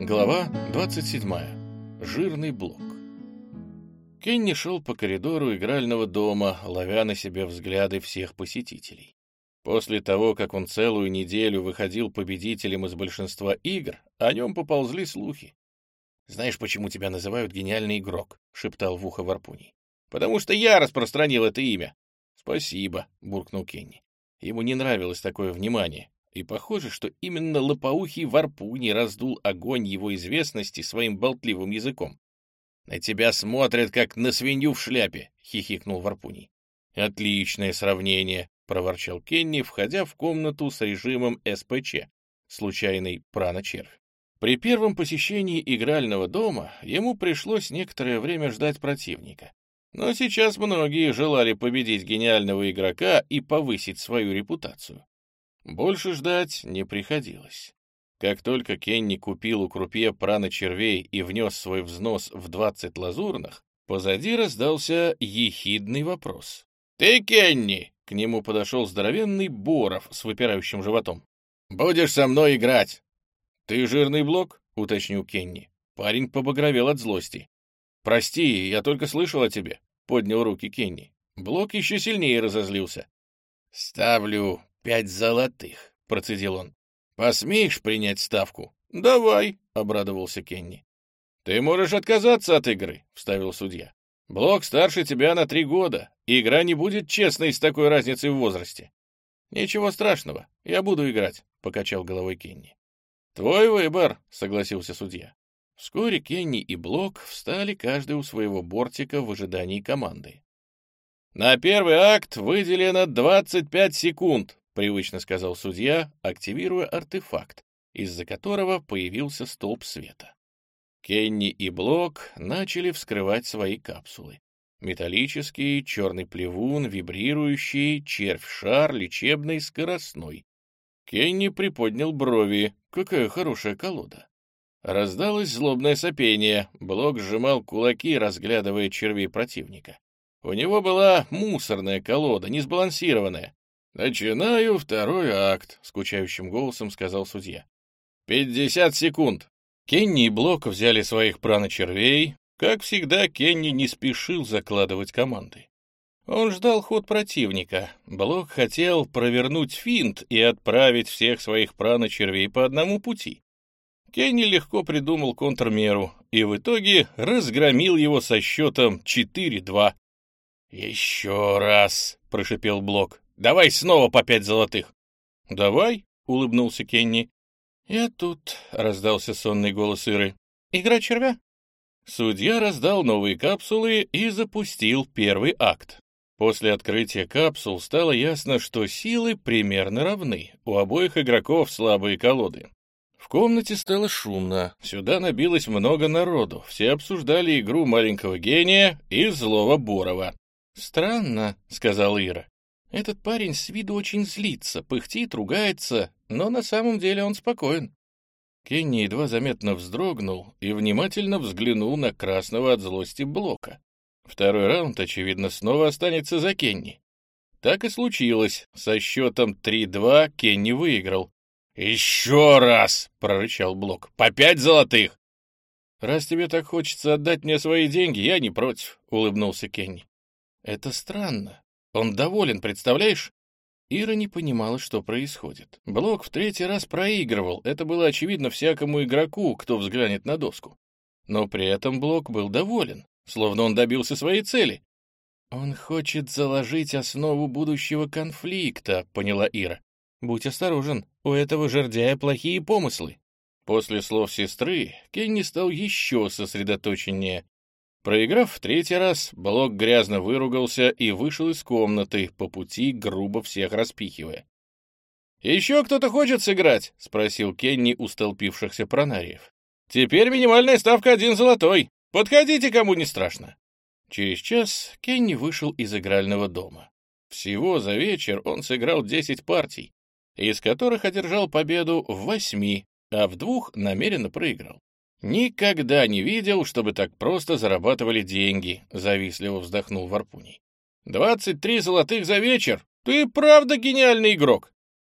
Глава 27. Жирный блок. Кенни шел по коридору игрального дома, ловя на себе взгляды всех посетителей. После того, как он целую неделю выходил победителем из большинства игр, о нем поползли слухи. «Знаешь, почему тебя называют гениальный игрок?» — шептал в ухо Варпуний. «Потому что я распространил это имя». «Спасибо», — буркнул Кенни. Ему не нравилось такое внимание. И похоже, что именно лопоухий Варпуний раздул огонь его известности своим болтливым языком. «На тебя смотрят, как на свинью в шляпе», — хихикнул Варпуний. «Отличное сравнение», — проворчал Кенни, входя в комнату с режимом СПЧ, случайный прано-червь. При первом посещении игрального дома ему пришлось некоторое время ждать противника. Но сейчас многие желали победить гениального игрока и повысить свою репутацию. Больше ждать не приходилось. Как только Кенни купил у крупье прано-червей и внес свой взнос в 20 лазурных, позади раздался ехидный вопрос. «Ты, Кенни!» — к нему подошел здоровенный Боров с выпирающим животом. «Будешь со мной играть!» «Ты жирный блок?» — уточнил Кенни. Парень побагровел от злости. «Прости, я только слышал о тебе», — поднял руки Кенни. Блок еще сильнее разозлился. «Ставлю 5 золотых», — процедил он. «Посмеешь принять ставку?» «Давай», — обрадовался Кенни. «Ты можешь отказаться от игры», — вставил судья. «Блок старше тебя на 3 года, и игра не будет честной с такой разницей в возрасте». «Ничего страшного, я буду играть», — покачал головой Кенни. «Твой выбор», — согласился судья. Вскоре Кенни и Блок встали каждый у своего бортика в ожидании команды. «На первый акт выделено 25 секунд», — привычно сказал судья, активируя артефакт, из-за которого появился столб света. Кенни и Блок начали вскрывать свои капсулы. Металлический, черный плевун, вибрирующий, червь-шар, лечебный, скоростной. Кенни приподнял брови. Какая хорошая колода. Раздалось злобное сопение. Блок сжимал кулаки, разглядывая червей противника. У него была мусорная колода, несбалансированная. «Начинаю второй акт», — скучающим голосом сказал судья. 50 секунд. Кенни и Блок взяли своих прано-червей. Как всегда, Кенни не спешил закладывать команды. Он ждал ход противника. Блок хотел провернуть финт и отправить всех своих прано-червей по одному пути. Кенни легко придумал контрмеру и в итоге разгромил его со счетом 4-2. «Еще раз», — прошипел Блок. «Давай снова по 5 золотых». «Давай», — улыбнулся Кенни. «Я тут», — раздался сонный голос Иры. «Игра червя?» Судья раздал новые капсулы и запустил первый акт. После открытия капсул стало ясно, что силы примерно равны. У обоих игроков слабые колоды. В комнате стало шумно. Сюда набилось много народу. Все обсуждали игру маленького гения и злого Борова. «Странно», — сказал Ира. «Этот парень с виду очень злится, пыхтит, ругается, но на самом деле он спокоен». Кенни едва заметно вздрогнул и внимательно взглянул на красного от злости Блока. Второй раунд, очевидно, снова останется за Кенни. Так и случилось. Со счетом 3-2 Кенни выиграл. «Еще раз!» — прорычал Блок. «По 5 золотых!» «Раз тебе так хочется отдать мне свои деньги, я не против», — улыбнулся Кенни. «Это странно. Он доволен, представляешь?» Ира не понимала, что происходит. Блок в 3-й раз проигрывал. Это было очевидно всякому игроку, кто взглянет на доску. Но при этом Блок был доволен, словно он добился своей цели. «Он хочет заложить основу будущего конфликта», — поняла Ира. «Будь осторожен, у этого жердяя плохие помыслы». После слов сестры Кенни стал еще сосредоточеннее. Проиграв в 3-й раз, Блок грязно выругался и вышел из комнаты, по пути грубо всех распихивая. «Еще кто-то хочет сыграть?» — спросил Кенни у столпившихся пронариев. «Теперь минимальная ставка 1 золотой. Подходите, кому не страшно». Через час Кенни вышел из игрального дома. Всего за вечер он сыграл 10 партий, из которых одержал победу в 8, а в 2 намеренно проиграл. «Никогда не видел, чтобы так просто зарабатывали деньги», — завистливо вздохнул Варпуний. 23 золотых за вечер? Ты правда гениальный игрок!»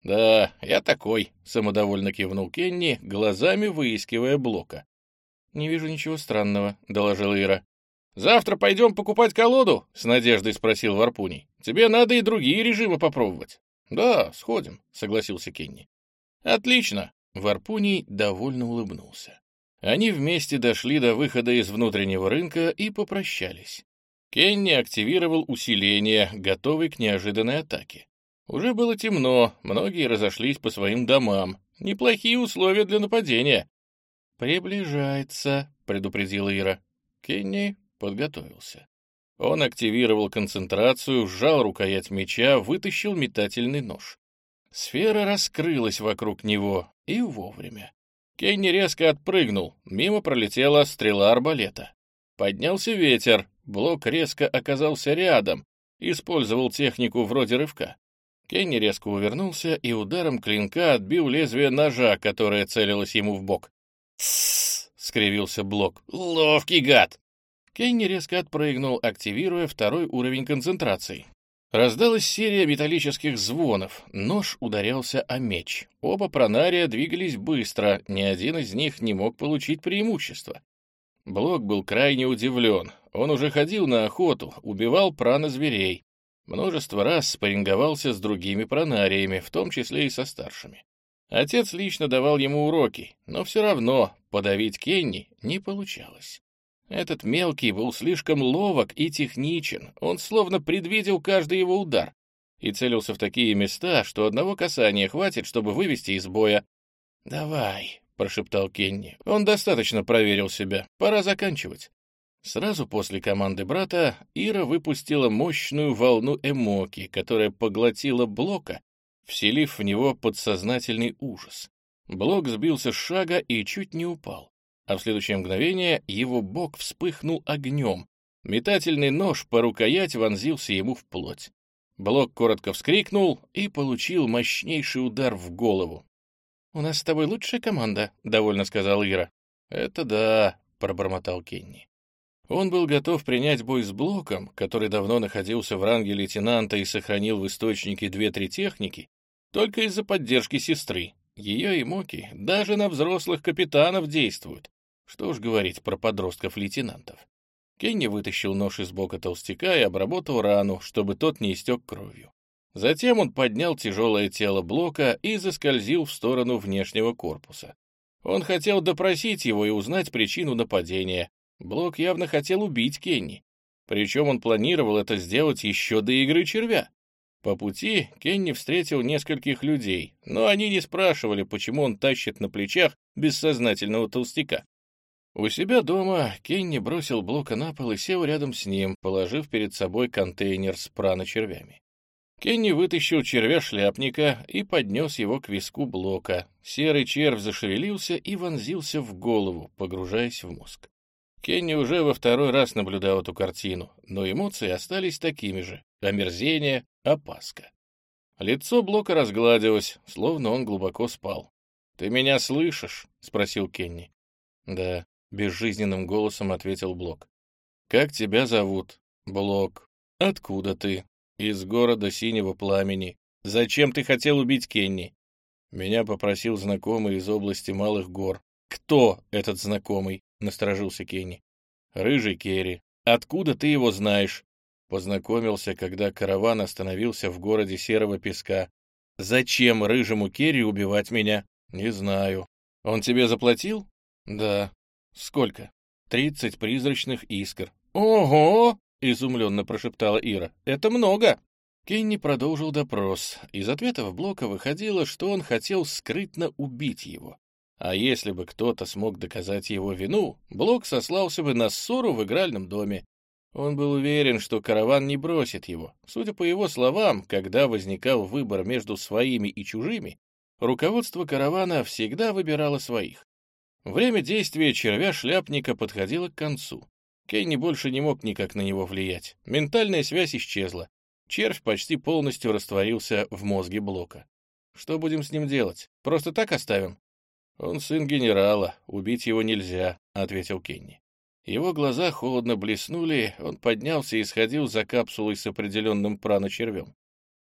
«Да, я такой», — самодовольно кивнул Кенни, глазами выискивая Блока. «Не вижу ничего странного», — доложила Ира. «Завтра пойдем покупать колоду?» — с надеждой спросил Варпуний. «Тебе надо и другие режимы попробовать». «Да, сходим», — согласился Кенни. «Отлично!» — Варпуний довольно улыбнулся. Они вместе дошли до выхода из внутреннего рынка и попрощались. Кенни активировал усиление, готовый к неожиданной атаке. Уже было темно, многие разошлись по своим домам. Неплохие условия для нападения. «Приближается», — предупредила Ира. Кенни подготовился. Он активировал концентрацию, сжал рукоять меча, вытащил метательный нож. Сфера раскрылась вокруг него, и вовремя. Кенни резко отпрыгнул, мимо пролетела стрела арбалета. Поднялся ветер, Блок резко оказался рядом, использовал технику вроде рывка. Кенни резко увернулся и ударом клинка отбил лезвие ножа, которое целилось ему в бок. «Тссс!» — скривился Блок. «Ловкий гад!» Кенни резко отпрыгнул, активируя второй уровень концентрации. Раздалась серия металлических звонов, нож ударялся о меч. Оба пронария двигались быстро, ни один из них не мог получить преимущество. Блок был крайне удивлен. Он уже ходил на охоту, убивал прано-зверей. Множество раз спарринговался с другими пронариями, в том числе и со старшими. Отец лично давал ему уроки, но все равно подавить Кенни не получалось. Этот мелкий был слишком ловок и техничен, он словно предвидел каждый его удар и целился в такие места, что одного касания хватит, чтобы вывести из боя. «Давай», — прошептал Кенни, — «он достаточно проверил себя, пора заканчивать». Сразу после команды брата Ира выпустила мощную волну эмоки, которая поглотила Блока, вселив в него подсознательный ужас. Блок сбился с шага и чуть не упал. А в следующее мгновение его бок вспыхнул огнем. Метательный нож по рукоять вонзился ему в плоть. Блок коротко вскрикнул и получил мощнейший удар в голову. «У нас с тобой лучшая команда», — довольно сказал Ира. «Это да», — пробормотал Кенни. Он был готов принять бой с Блоком, который давно находился в ранге лейтенанта и сохранил в источнике 2-3 техники, только из-за поддержки сестры. Ее эмоки даже на взрослых капитанов действуют. Что уж говорить про подростков-лейтенантов. Кенни вытащил нож из бока толстяка и обработал рану, чтобы тот не истек кровью. Затем он поднял тяжелое тело Блока и заскользил в сторону внешнего корпуса. Он хотел допросить его и узнать причину нападения. Блок явно хотел убить Кенни. Причем он планировал это сделать еще до игры червя. По пути Кенни встретил нескольких людей, но они не спрашивали, почему он тащит на плечах бессознательного толстяка. У себя дома Кенни бросил Блока на пол и сел рядом с ним, положив перед собой контейнер с прано-червями. Кенни вытащил червя-шляпника и поднес его к виску Блока. Серый червь зашевелился и вонзился в голову, погружаясь в мозг. Кенни уже во второй раз наблюдал эту картину, но эмоции остались такими же — омерзение, опаска. Лицо Блока разгладилось, словно он глубоко спал. «Ты меня слышишь?» — спросил Кенни. «Да», — безжизненным голосом ответил Блок. «Как тебя зовут?» «Блок». «Откуда ты?» «Из города Синего Пламени». «Зачем ты хотел убить Кенни?» «Меня попросил знакомый из области Малых Гор». «Кто этот знакомый?» — насторожился Кенни. «Рыжий Керри. Откуда ты его знаешь?» Познакомился, когда караван остановился в городе Серого Песка. «Зачем рыжему Керри убивать меня?» «Не знаю». «Он тебе заплатил?» «Да». «Сколько?» 30 призрачных искр». «Ого!» — изумленно прошептала Ира. «Это много!» Кенни продолжил допрос. Из ответов Блока выходило, что он хотел скрытно убить его. А если бы кто-то смог доказать его вину, Блок сослался бы на ссору в игральном доме. Он был уверен, что караван не бросит его. Судя по его словам, когда возникал выбор между своими и чужими, руководство каравана всегда выбирало своих. Время действия червя-шляпника подходило к концу. Кенни больше не мог никак на него влиять. Ментальная связь исчезла. Червь почти полностью растворился в мозге Блока. «Что будем с ним делать? Просто так оставим?» «Он сын генерала, убить его нельзя», — ответил Кенни. Его глаза холодно блеснули, он поднялся и сходил за капсулой с определенным прано-червем.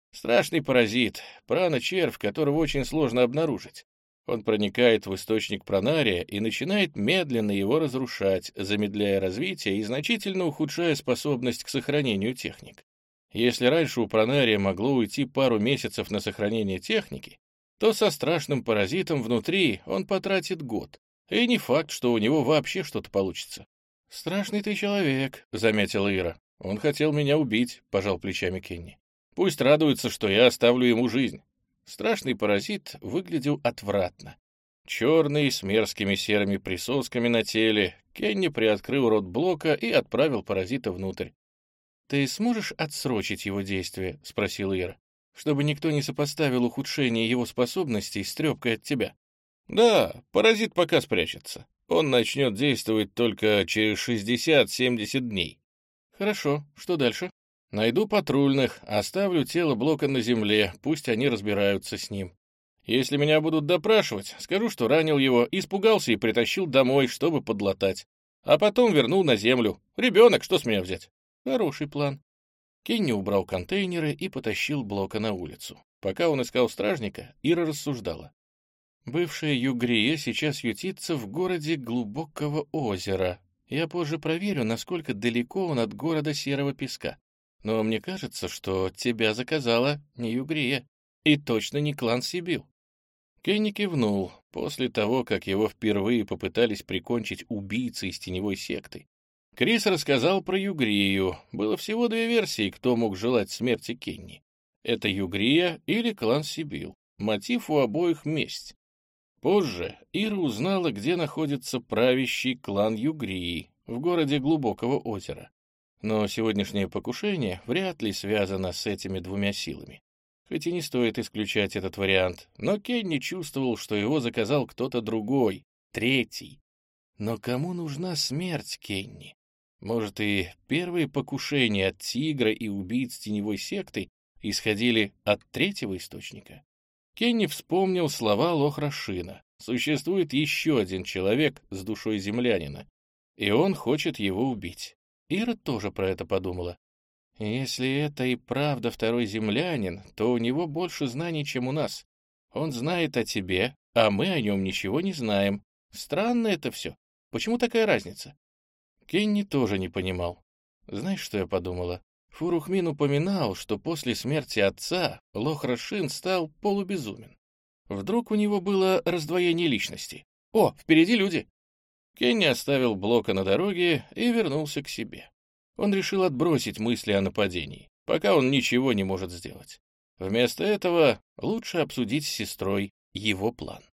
Страшный паразит, прано-червь, которого очень сложно обнаружить. Он проникает в источник пронария и начинает медленно его разрушать, замедляя развитие и значительно ухудшая способность к сохранению техник. Если раньше у пронария могло уйти пару месяцев на сохранение техники, то со страшным паразитом внутри он потратит год. И не факт, что у него вообще что-то получится. «Страшный ты человек», — заметила Ира. «Он хотел меня убить», — пожал плечами Кенни. «Пусть радуется, что я оставлю ему жизнь». Страшный паразит выглядел отвратно. Черный, с мерзкими серыми присосками на теле, Кенни приоткрыл рот Блока и отправил паразита внутрь. «Ты сможешь отсрочить его действие?» — спросила Ира. «Чтобы никто не сопоставил ухудшение его способностей с трепкой от тебя». «Да, паразит пока спрячется. Он начнет действовать только через 60-70 дней». «Хорошо, что дальше?» «Найду патрульных, оставлю тело Блока на земле, пусть они разбираются с ним. Если меня будут допрашивать, скажу, что ранил его, испугался и притащил домой, чтобы подлатать. А потом вернул на землю. Ребенок, что с меня взять?» «Хороший план». Кенни убрал контейнеры и потащил Блока на улицу. Пока он искал стражника, Ира рассуждала. Бывшая Югрия сейчас ютится в городе Глубокого озера. Я позже проверю, насколько далеко он от города Серого Песка. Но мне кажется, что тебя заказала не Югрия. И точно не клан Сибил. Кенни кивнул. После того, как его впервые попытались прикончить убийцы из теневой секты, Крис рассказал про Югрию. Было всего две версии, кто мог желать смерти Кенни. Это Югрия или клан Сибил. Мотив у обоих — месть. Позже Ира узнала, где находится правящий клан Югрии в городе Глубокого озера. Но сегодняшнее покушение вряд ли связано с этими двумя силами. Хоть и не стоит исключать этот вариант, но Кенни чувствовал, что его заказал кто-то другой, третий. Но кому нужна смерть Кенни? Может, и первые покушения от Тигра и убийц теневой секты исходили от третьего источника? Кенни вспомнил слова Лохрашина. Существует еще один человек с душой землянина, и он хочет его убить. Ира тоже про это подумала. Если это и правда второй землянин, то у него больше знаний, чем у нас. Он знает о тебе, а мы о нем ничего не знаем. Странно это все. Почему такая разница? Кенни тоже не понимал. Знаешь, что я подумала? Фурухмин упоминал, что после смерти отца Лохрашин стал полубезумен. Вдруг у него было раздвоение личности. О, впереди люди! Кенни оставил Блока на дороге и вернулся к себе. Он решил отбросить мысли о нападении, пока он ничего не может сделать. Вместо этого лучше обсудить с сестрой его план.